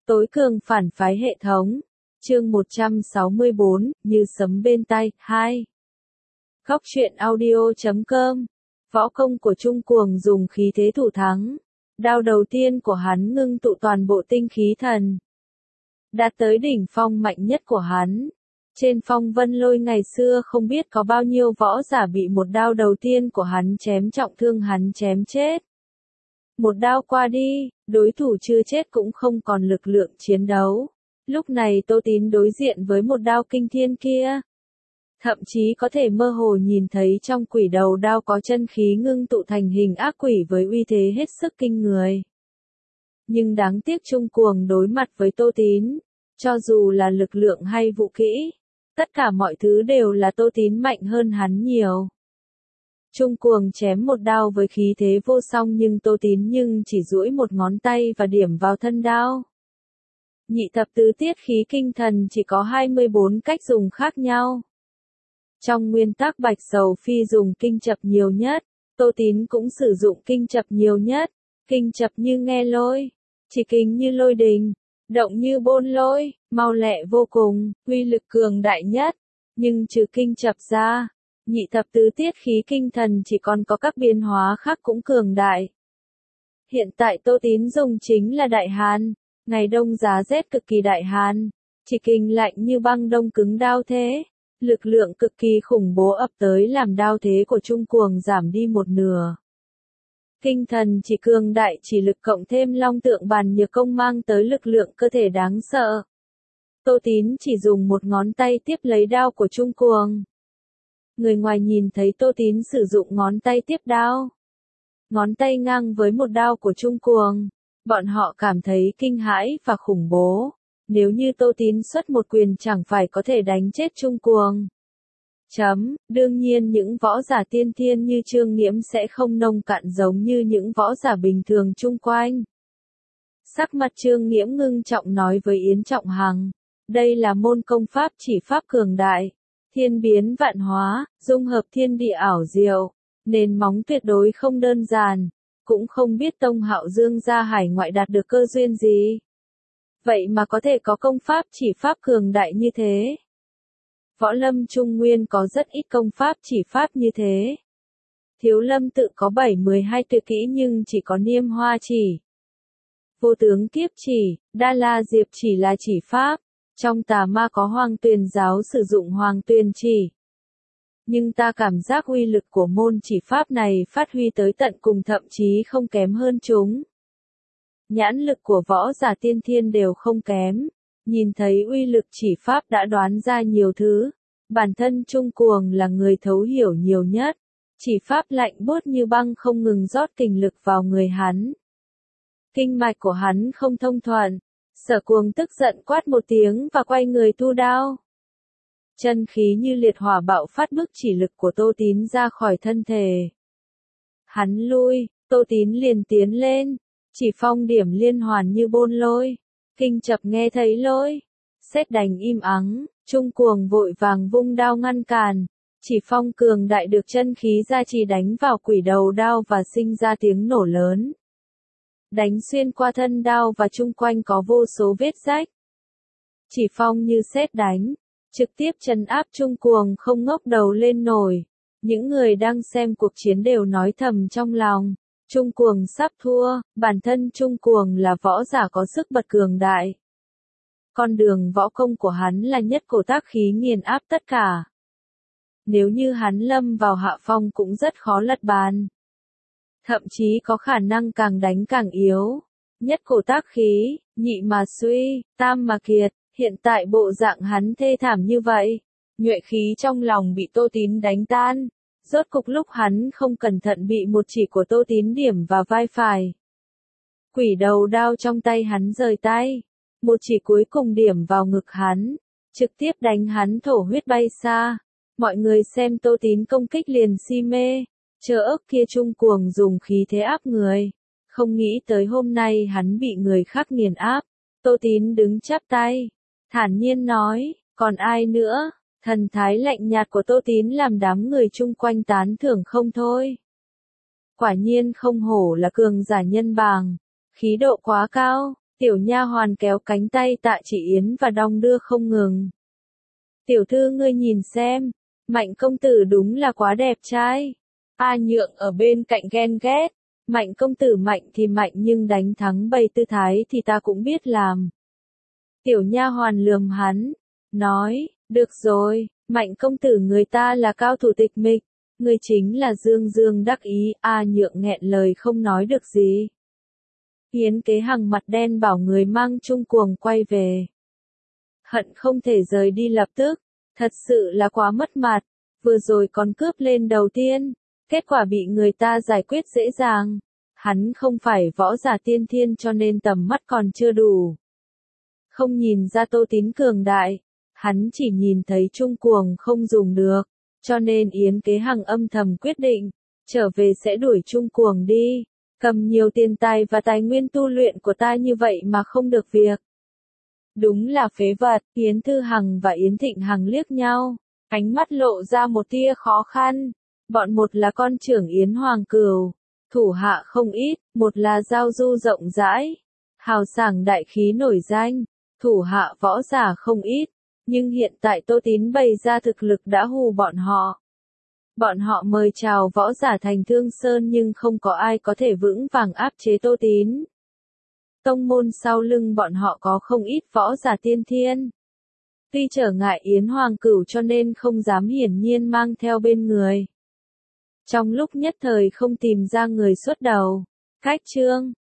Tối cường phản phái hệ thống. Chương 164, như sấm bên tai, 2. Góc truyện audio.com. Võ công của Trung Cuồng dùng khí thế thủ thắng. Đao đầu tiên của hắn ngưng tụ toàn bộ tinh khí thần. Đạt tới đỉnh phong mạnh nhất của hắn. Trên phong vân lôi ngày xưa không biết có bao nhiêu võ giả bị một đao đầu tiên của hắn chém trọng thương, hắn chém chết. Một đao qua đi, đối thủ chưa chết cũng không còn lực lượng chiến đấu. Lúc này Tô Tín đối diện với một đao kinh thiên kia. Thậm chí có thể mơ hồ nhìn thấy trong quỷ đầu đao có chân khí ngưng tụ thành hình ác quỷ với uy thế hết sức kinh người. Nhưng đáng tiếc Trung Cuồng đối mặt với Tô Tín, cho dù là lực lượng hay vũ kỹ, tất cả mọi thứ đều là Tô Tín mạnh hơn hắn nhiều. Trung Cuồng chém một đao với khí thế vô song nhưng Tô Tín chỉ duỗi một ngón tay và điểm vào thân đao. Nhị thập tứ tiết khí kinh thần chỉ có 24 cách dùng khác nhau. Trong nguyên tắc Bạch Sầu Phi dùng kinh chập nhiều nhất, Tô Tín cũng sử dụng kinh chập nhiều nhất. Kinh chập như nghe lôi, chỉ kinh như lôi đình, động như bôn lôi, mau lẹ vô cùng, uy lực cường đại nhất. Nhưng trừ kinh chập ra, nhị thập tứ tiết khí kinh thần chỉ còn có các biến hóa khác cũng cường đại. Hiện tại Tô Tín dùng chính là Đại Hàn, ngày đông giá rét cực kỳ Đại Hàn, chỉ kinh lạnh như băng đông cứng đao thế. Lực lượng cực kỳ khủng bố ập tới làm đao thế của Trung Cuồng giảm đi một nửa. Kinh thần chỉ cường đại chỉ lực cộng thêm long tượng bàn nhược công mang tới lực lượng cơ thể đáng sợ. Tô Tín chỉ dùng một ngón tay tiếp lấy đao của Trung Cuồng. Người ngoài nhìn thấy Tô Tín sử dụng ngón tay tiếp đao. Ngón tay ngang với một đao của Trung Cuồng. Bọn họ cảm thấy kinh hãi và khủng bố. Nếu như Tô Tín xuất một quyền chẳng phải có thể đánh chết Trung Cuồng. Đương nhiên những võ giả tiên thiên như Trương Nghiễm sẽ không nông cạn giống như những võ giả bình thường chung quanh. Sắc mặt Trương Nghiễm ngưng trọng nói với Yến Trọng Hằng. Đây là môn công pháp chỉ pháp cường đại. Thiên biến vạn hóa, dung hợp thiên địa ảo diệu. Nền móng tuyệt đối không đơn giản. Cũng không biết Tông Hạo Dương ra hải ngoại đạt được cơ duyên gì. Vậy mà có thể có công pháp chỉ pháp cường đại như thế. Võ lâm Trung Nguyên có rất ít công pháp chỉ pháp như thế. Thiếu Lâm tự có 7-12 tuyệt kỹ nhưng chỉ có Niêm Hoa chỉ. Vô tướng kiếp chỉ, Đa La Diệp chỉ là chỉ pháp. Trong Tà Ma có Hoàng Tuyền giáo sử dụng Hoàng Tuyền chỉ. Nhưng ta cảm giác uy lực của môn chỉ pháp này phát huy tới tận cùng thậm chí không kém hơn chúng. Nhãn lực của võ giả tiên thiên đều không kém. Nhìn thấy uy lực chỉ pháp đã đoán ra nhiều thứ. Bản thân Trung Cuồng là người thấu hiểu nhiều nhất. Chỉ pháp lạnh buốt như băng không ngừng rót kình lực vào người hắn. Kinh mạch của hắn không thông thuận. Sở Cuồng tức giận quát một tiếng và quay người thu đao. Chân khí như liệt hỏa bạo phát bức chỉ lực của Tô Tín ra khỏi thân thể. Hắn lui, Tô Tín liền tiến lên. Chỉ phong điểm liên hoàn như bôn lôi. Kinh chập nghe thấy lôi. Sét đánh im ắng, Trung Cuồng vội vàng vung đao ngăn cản. Chỉ phong cường đại được chân khí ra chỉ đánh vào quỷ đầu đao và sinh ra tiếng nổ lớn. Đánh xuyên qua thân đao và chung quanh có vô số vết rách. Chỉ phong như sét đánh, trực tiếp trấn áp Trung Cuồng không ngóc đầu lên nổi. Những người đang xem cuộc chiến đều nói thầm trong lòng. Trung Cuồng sắp thua, bản thân Trung Cuồng là võ giả có sức bật cường đại. Con đường võ công của hắn là nhất cổ tác khí nghiền áp tất cả. Nếu như hắn lâm vào hạ phong cũng rất khó lật bàn. Thậm chí có khả năng càng đánh càng yếu. Nhất cổ tác khí, nhị mà suy, tam mà kiệt, hiện tại bộ dạng hắn thê thảm như vậy. Nhuệ khí trong lòng bị Tô Tín đánh tan. Rốt cục lúc hắn không cẩn thận bị một chỉ của Tô Tín điểm vào vai phải. Quỷ đầu đao trong tay hắn rời tay. Một chỉ cuối cùng điểm vào ngực hắn. Trực tiếp đánh hắn thổ huyết bay xa. Mọi người xem Tô Tín công kích liền si mê. Chờ ức kia Trung Cuồng dùng khí thế áp người. Không nghĩ tới hôm nay hắn bị người khác nghiền áp. Tô Tín đứng chắp tay. Thản nhiên nói, còn ai nữa? Thần thái lạnh nhạt của Tô Tín làm đám người chung quanh tán thưởng không thôi. Quả nhiên không hổ là cường giả nhân bàng. Khí độ quá cao, Tiểu nha hoàn kéo cánh tay Tạ Chỉ Yến và đong đưa không ngừng. Tiểu thư ngươi nhìn xem, Mạnh công tử đúng là quá đẹp trai. A Nhượng ở bên cạnh ghen ghét. Mạnh công tử mạnh thì mạnh nhưng đánh thắng bày tư thái thì ta cũng biết làm. Tiểu nha hoàn lườm hắn, nói, được rồi, Mạnh công tử người ta là cao thủ tịch mịch, người chính là Dương Dương đắc ý. A Nhượng nghẹn lời không nói được gì. Yến Kế Hằng mặt đen bảo người mang Chung Cuồng quay về. Hận không thể rời đi lập tức, thật sự là quá mất mặt, vừa rồi còn cướp lên đầu tiên, kết quả bị người ta giải quyết dễ dàng. Hắn không phải võ giả tiên thiên cho nên tầm mắt còn chưa đủ. Không nhìn ra Tô Tín cường đại, hắn chỉ nhìn thấy Chung Cuồng không dùng được, cho nên Yến Kế Hằng âm thầm quyết định, trở về sẽ đuổi Chung Cuồng đi. Cầm nhiều tiền tài và tài nguyên tu luyện của ta như vậy mà không được việc. Đúng là phế vật. Yến Thư Hằng và Yến Thịnh Hằng liếc nhau, ánh mắt lộ ra một tia khó khăn. Bọn một là con trưởng Yến Hoàng Cửu, thủ hạ không ít, một là giao du rộng rãi, hào sảng đại khí nổi danh, thủ hạ võ giả không ít, nhưng hiện tại Tô Tín bày ra thực lực đã hù bọn họ. Bọn họ mời chào võ giả thành Thương Sơn nhưng không có ai có thể vững vàng áp chế Tô Tín. Tông môn sau lưng bọn họ có không ít võ giả tiên thiên. Tuy trở ngại Yến Hoàng Cửu cho nên không dám hiển nhiên mang theo bên người. Trong lúc nhất thời không tìm ra người xuất đầu. Cách chương